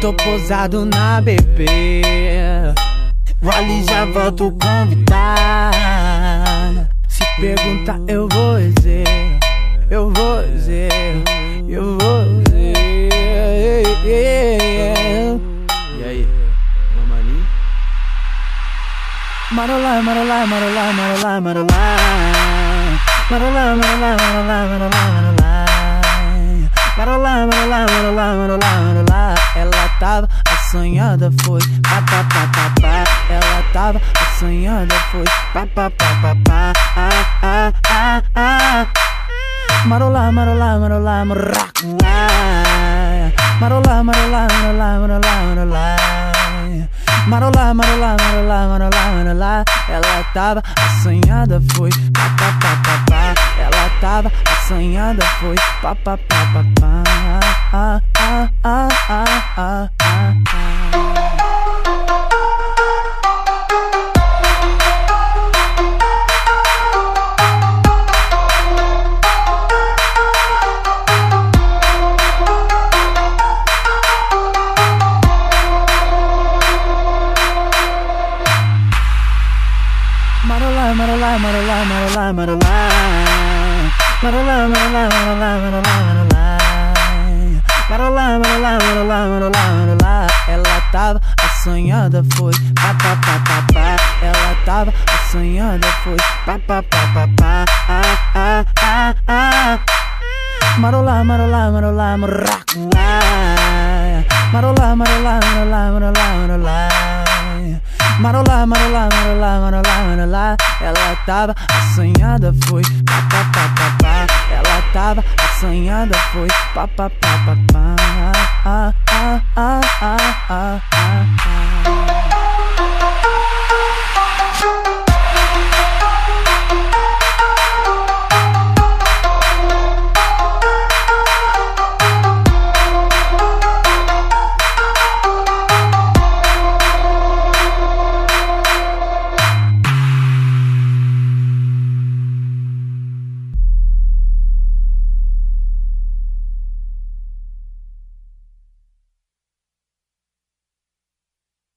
Tô posado na bebê, vou ali já volto convidar. Se perguntar eu vou dizer, eu vou dizer, eu vou dizer. E aí, vamos ali? Marolá, marolá, marolá, marolá, marolá. Marolá, marolá, marolá, marolá, marolá. Marolá, marolá, marolá, marolá, marolá. Ela tava assanhada, foi pá, pá, pá, pá, pá. Ela tava assanhada, foi pá, pá, pá, pá, pá. Ah, ah, ah, ah. Marolá, marolá, marolá, maracujá. Marolá, marolá, marolá, marolá, marolá. Marolá, marolá, marolá, marolá, marolá. Ela tava assanhada, foi pá, pá, pá, pá, pá. Ela tava assanhada, foi pá, pá, pá, pá, pá. Ah, ah, ah, ah, ah, ah, ah. Marolá, marolá, marolá, marolá, marolá. Marolá, marolá, marolá, marolá, marolá. Marolá, marolá, marolá, marolá, marolá. Ela tava assanhada, foi pá, pá, pá, pá, pá. Ela tava assanhada, foi pá, pá, pá, pá, pá. Ah, ah, ah, ah. Marolá, marolá, marolá, maracujá. Marolá, marolá, marolá, marolá, marolá. Marolá, marolá, marolá, marolá, marolá. Ela tava assanhada, foi pá, pá, pá, pá, pá. Ela tava assanhada, foi pá, pá, pá, pá, pá. Ah, ah, ah, ah, ah, ah.